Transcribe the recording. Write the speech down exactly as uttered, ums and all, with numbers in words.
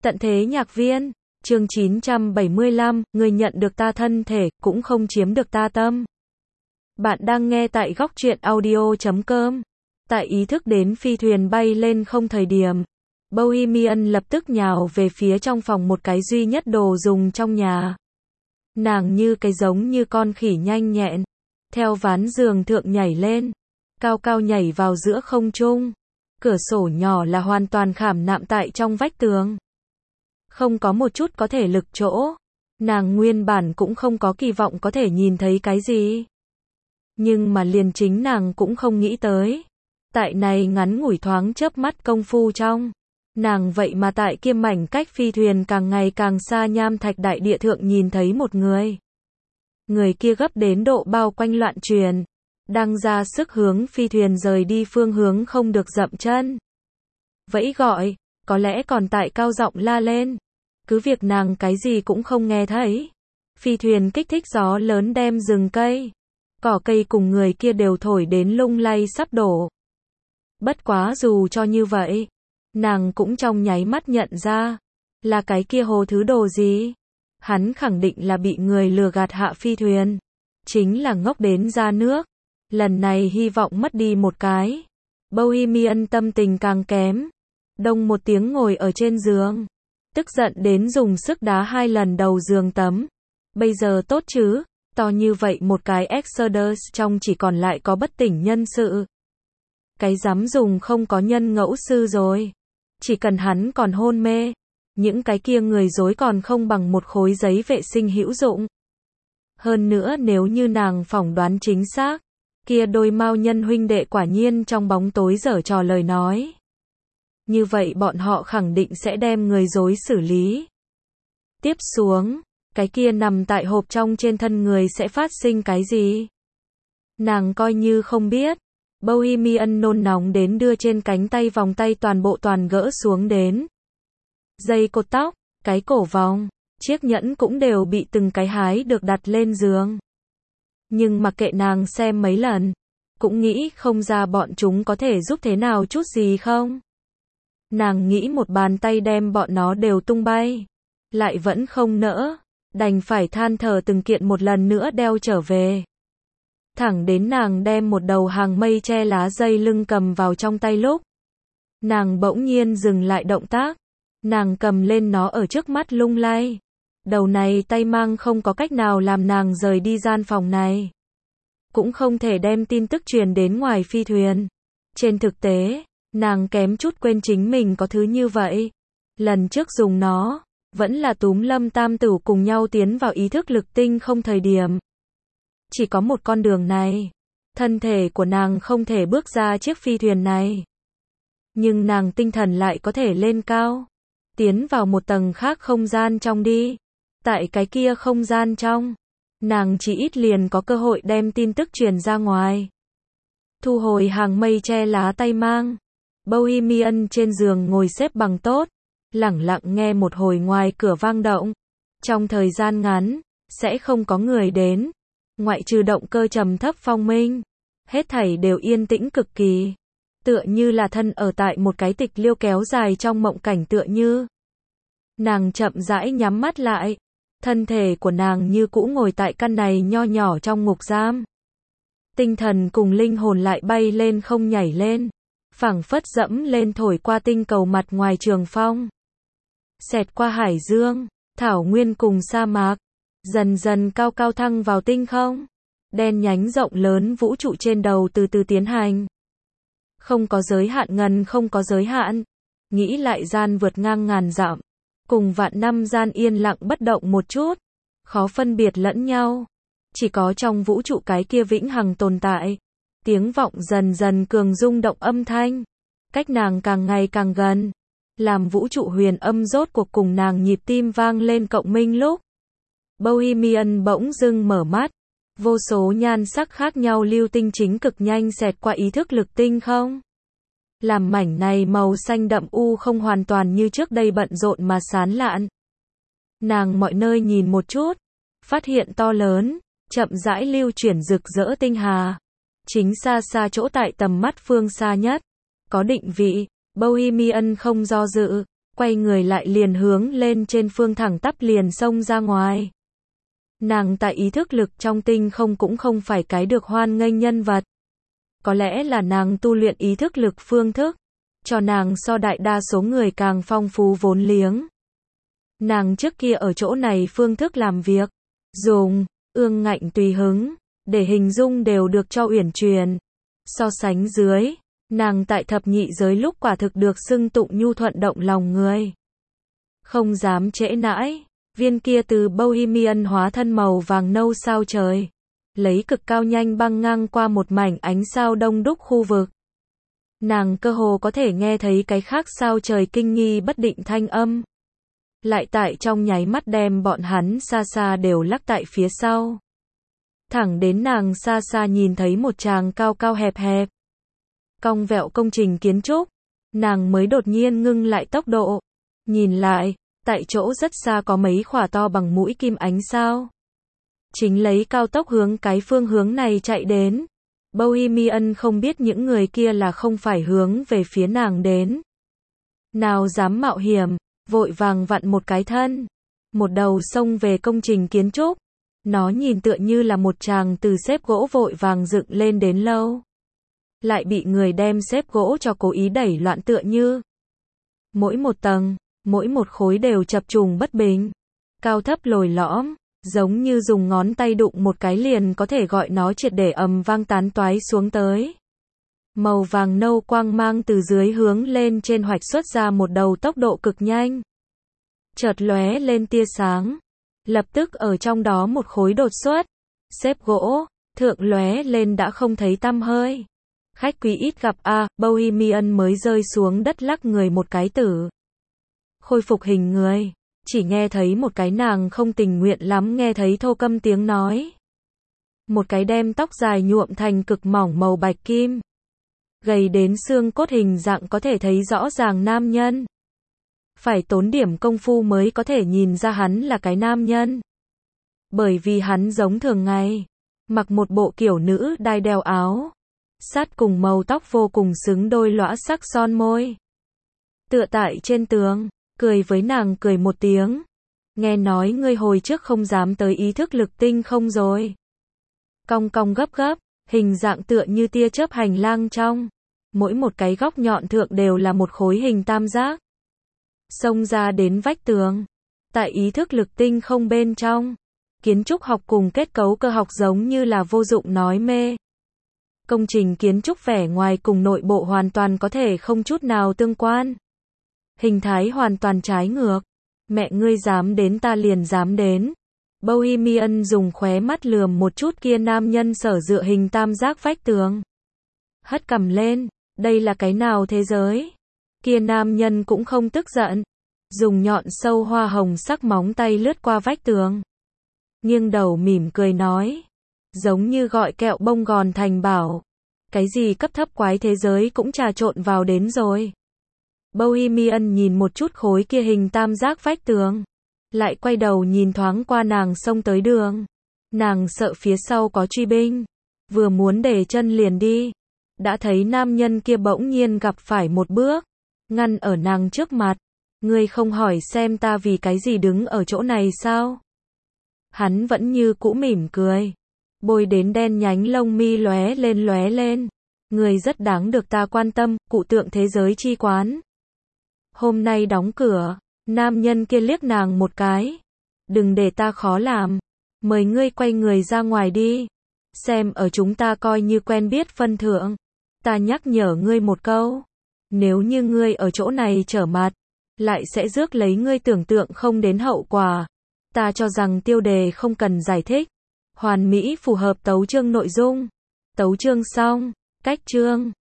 Tận thế nhạc viên, chương chín trăm bảy mươi lăm, người nhận được ta thân thể, cũng không chiếm được ta tâm. Bạn đang nghe tại góc truyện audio chấm com. Tại ý thức đến phi thuyền bay lên không thời điểm, Bohemian lập tức nhào về phía trong phòng một cái duy nhất đồ dùng trong nhà. Nàng như cái giống như con khỉ nhanh nhẹn, theo ván giường thượng nhảy lên, cao cao nhảy vào giữa không trung. Cửa sổ nhỏ là hoàn toàn khảm nạm tại trong vách tường. Không có một chút có thể lực chỗ. Nàng nguyên bản cũng không có kỳ vọng có thể nhìn thấy cái gì. Nhưng mà liền chính nàng cũng không nghĩ tới. Tại này ngắn ngủi thoáng chớp mắt công phu trong. Nàng vậy mà tại kia mảnh cách phi thuyền càng ngày càng xa nham thạch đại địa thượng nhìn thấy một người. Người kia gấp đến độ bao quanh loạn truyền. Đang ra sức hướng phi thuyền rời đi phương hướng không được dậm chân. Vẫy gọi, có lẽ còn tại cao giọng la lên. Cứ việc nàng cái gì cũng không nghe thấy. Phi thuyền kích thích gió lớn đem rừng cây, cỏ cây cùng người kia đều thổi đến lung lay sắp đổ. Bất quá dù cho như vậy, nàng cũng trong nháy mắt nhận ra, là cái kia hồ thứ đồ gì. Hắn khẳng định là bị người lừa gạt hạ phi thuyền. Chính là ngốc đến ra nước. Lần này hy vọng mất đi một cái. Bohemian tâm tình càng kém. Đông một tiếng ngồi ở trên giường. Tức giận đến dùng sức đá hai lần đầu giường tấm. Bây giờ tốt chứ, to như vậy một cái Exodus trong chỉ còn lại có bất tỉnh nhân sự. Cái dám dùng không có nhân ngẫu sư rồi. Chỉ cần hắn còn hôn mê. Những cái kia người dối còn không bằng một khối giấy vệ sinh hữu dụng. Hơn nữa nếu như nàng phỏng đoán chính xác. Kia đôi mao nhân huynh đệ quả nhiên trong bóng tối giở trò lời nói. Như vậy bọn họ khẳng định sẽ đem người dối xử lý. Tiếp xuống, cái kia nằm tại hộp trong trên thân người sẽ phát sinh cái gì? Nàng coi như không biết. Bohemian nôn nóng đến đưa trên cánh tay vòng tay toàn bộ toàn gỡ xuống đến. Dây cột tóc, cái cổ vòng, chiếc nhẫn cũng đều bị từng cái hái được đặt lên giường. Nhưng mặc kệ nàng xem mấy lần, cũng nghĩ không ra bọn chúng có thể giúp thế nào chút gì không. Nàng nghĩ một bàn tay đem bọn nó đều tung bay, lại vẫn không nỡ, đành phải than thở từng kiện một lần nữa đeo trở về. Thẳng đến nàng đem một đầu hàng mây che lá dây lưng cầm vào trong tay lúc. Nàng bỗng nhiên dừng lại động tác, nàng cầm lên nó ở trước mắt lung lay. Đầu này tay mang không có cách nào làm nàng rời đi gian phòng này. Cũng không thể đem tin tức truyền đến ngoài phi thuyền. Trên thực tế, nàng kém chút quên chính mình có thứ như vậy. Lần trước dùng nó, vẫn là túm Lâm Tam Tửu cùng nhau tiến vào ý thức lực tinh không thời điểm. Chỉ có một con đường này. Thân thể của nàng không thể bước ra chiếc phi thuyền này. Nhưng nàng tinh thần lại có thể lên cao. Tiến vào một tầng khác không gian trong đi. Tại cái kia không gian trong, nàng chỉ ít liền có cơ hội đem tin tức truyền ra ngoài. Thu hồi hàng mây che lá tay mang. Bohemian trên giường ngồi xếp bằng tốt, lẳng lặng nghe một hồi ngoài cửa vang động. Trong thời gian ngắn, sẽ không có người đến. Ngoại trừ động cơ trầm thấp phong minh, hết thảy đều yên tĩnh cực kỳ. Tựa như là thân ở tại một cái tịch liêu kéo dài trong mộng cảnh tựa như. Nàng chậm rãi nhắm mắt lại. Thân thể của nàng như cũ ngồi tại căn này nho nhỏ trong ngục giam. Tinh thần cùng linh hồn lại bay lên không nhảy lên. Phảng phất dẫm lên thổi qua tinh cầu mặt ngoài trường phong. Xẹt qua hải dương, thảo nguyên cùng sa mạc. Dần dần cao cao thăng vào tinh không. Đen nhánh rộng lớn vũ trụ trên đầu từ từ tiến hành. Không có giới hạn ngần không có giới hạn. Nghĩ lại gian vượt ngang ngàn dặm. Cùng vạn năm gian yên lặng bất động một chút, khó phân biệt lẫn nhau. Chỉ có trong vũ trụ cái kia vĩnh hằng tồn tại. Tiếng vọng dần dần cường rung động âm thanh. Cách nàng càng ngày càng gần. Làm vũ trụ huyền âm rốt cuộc cùng nàng nhịp tim vang lên cộng minh lúc. Bohemian bỗng dưng mở mắt. Vô số nhan sắc khác nhau lưu tinh chính cực nhanh xẹt qua ý thức lực tinh không. Làm mảnh này màu xanh đậm u không hoàn toàn như trước đây bận rộn mà sán lạn. Nàng mọi nơi nhìn một chút, phát hiện to lớn, chậm rãi lưu chuyển rực rỡ tinh hà. Chính xa xa chỗ tại tầm mắt phương xa nhất, có định vị, Bohemian không do dự, quay người lại liền hướng lên trên phương thẳng tắp liền xông ra ngoài. Nàng tại ý thức lực trong tinh không cũng không phải cái được hoan nghênh nhân vật. Có lẽ là nàng tu luyện ý thức lực phương thức, cho nàng so đại đa số người càng phong phú vốn liếng. Nàng trước kia ở chỗ này phương thức làm việc, dùng, ương ngạnh tùy hứng, để hình dung đều được cho uyển chuyển. So sánh dưới, nàng tại thập nhị giới lúc quả thực được xưng tụng nhu thuận động lòng người. Không dám trễ nãi, viên kia từ Bohemian hóa thân màu vàng nâu sao trời, lấy cực cao nhanh băng ngang qua một mảnh ánh sao đông đúc khu vực. Nàng cơ hồ có thể nghe thấy cái khác sao trời kinh nghi bất định thanh âm. Lại tại trong nháy mắt đem bọn hắn xa xa đều lắc tại phía sau. Thẳng đến nàng xa xa nhìn thấy một tràng cao cao hẹp hẹp, cong vẹo công trình kiến trúc, nàng mới đột nhiên ngưng lại tốc độ. Nhìn lại, tại chỗ rất xa có mấy khỏa to bằng mũi kim ánh sao. Chính lấy cao tốc hướng cái phương hướng này chạy đến. Bohemian không biết những người kia là không phải hướng về phía nàng đến. Nào dám mạo hiểm, vội vàng vặn một cái thân. Một đầu xông về công trình kiến trúc. Nó nhìn tựa như là một tràng từ xếp gỗ vội vàng dựng lên đến lâu. Lại bị người đem xếp gỗ cho cố ý đẩy loạn tựa như. Mỗi một tầng, mỗi một khối đều chập trùng bất bình. Cao thấp lồi lõm, giống như dùng ngón tay đụng một cái liền có thể gọi nó triệt để ầm vang tán toái xuống tới. Màu vàng nâu quang mang từ dưới hướng lên trên hoạch xuất ra một đầu tốc độ cực nhanh. Chợt lóe lên tia sáng. Lập tức ở trong đó một khối đột xuất. Xếp gỗ, thượng lóe lên đã không thấy tăm hơi. Khách quý ít gặp a, à, Bohemian mới rơi xuống đất lắc người một cái tử. Khôi phục hình người. Chỉ nghe thấy một cái nàng không tình nguyện lắm nghe thấy thô câm tiếng nói. Một cái đem tóc dài nhuộm thành cực mỏng màu bạch kim. Gầy đến xương cốt hình dạng có thể thấy rõ ràng nam nhân. Phải tốn điểm công phu mới có thể nhìn ra hắn là cái nam nhân. Bởi vì hắn giống thường ngày. Mặc một bộ kiểu nữ đai đeo áo. Sát cùng màu tóc vô cùng xứng đôi lõa sắc son môi. Tựa tại trên tường. Cười với nàng cười một tiếng. Nghe nói ngươi hồi trước không dám tới ý thức lực tinh không rồi. Cong cong gấp gấp, hình dạng tựa như tia chớp hành lang trong. Mỗi một cái góc nhọn thượng đều là một khối hình tam giác. Xông ra đến vách tường. Tại ý thức lực tinh không bên trong. Kiến trúc học cùng kết cấu cơ học giống như là vô dụng nói mê. Công trình kiến trúc vẻ ngoài cùng nội bộ hoàn toàn có thể không chút nào tương quan. Hình thái hoàn toàn trái ngược. Mẹ ngươi dám đến ta liền dám đến. Bohemian dùng khóe mắt lườm một chút kia nam nhân sở dựa hình tam giác vách tường. Hất cằm lên, đây là cái nào thế giới? Kia nam nhân cũng không tức giận. Dùng nhọn sâu hoa hồng sắc móng tay lướt qua vách tường. Nghiêng đầu mỉm cười nói. Giống như gọi kẹo bông gòn thành bảo. Cái gì cấp thấp quái thế giới cũng trà trộn vào đến rồi. Bohemian nhìn một chút khối kia hình tam giác vách tường. Lại quay đầu nhìn thoáng qua nàng xông tới đường. Nàng sợ phía sau có truy binh. Vừa muốn để chân liền đi. Đã thấy nam nhân kia bỗng nhiên gặp phải một bước. Ngăn ở nàng trước mặt. Ngươi không hỏi xem ta vì cái gì đứng ở chỗ này sao? Hắn vẫn như cũ mỉm cười. Bôi đến đen nhánh lông mi lóe lên lóe lên. Người rất đáng được ta quan tâm, cụ tượng thế giới chi quán. Hôm nay đóng cửa, nam nhân kia liếc nàng một cái. Đừng để ta khó làm. Mời ngươi quay người ra ngoài đi. Xem ở chúng ta coi như quen biết phân thượng. Ta nhắc nhở ngươi một câu. Nếu như ngươi ở chỗ này trở mặt, lại sẽ rước lấy ngươi tưởng tượng không đến hậu quả. Ta cho rằng tiêu đề không cần giải thích. Hoàn mỹ phù hợp tấu chương nội dung. Tấu chương xong, cách chương.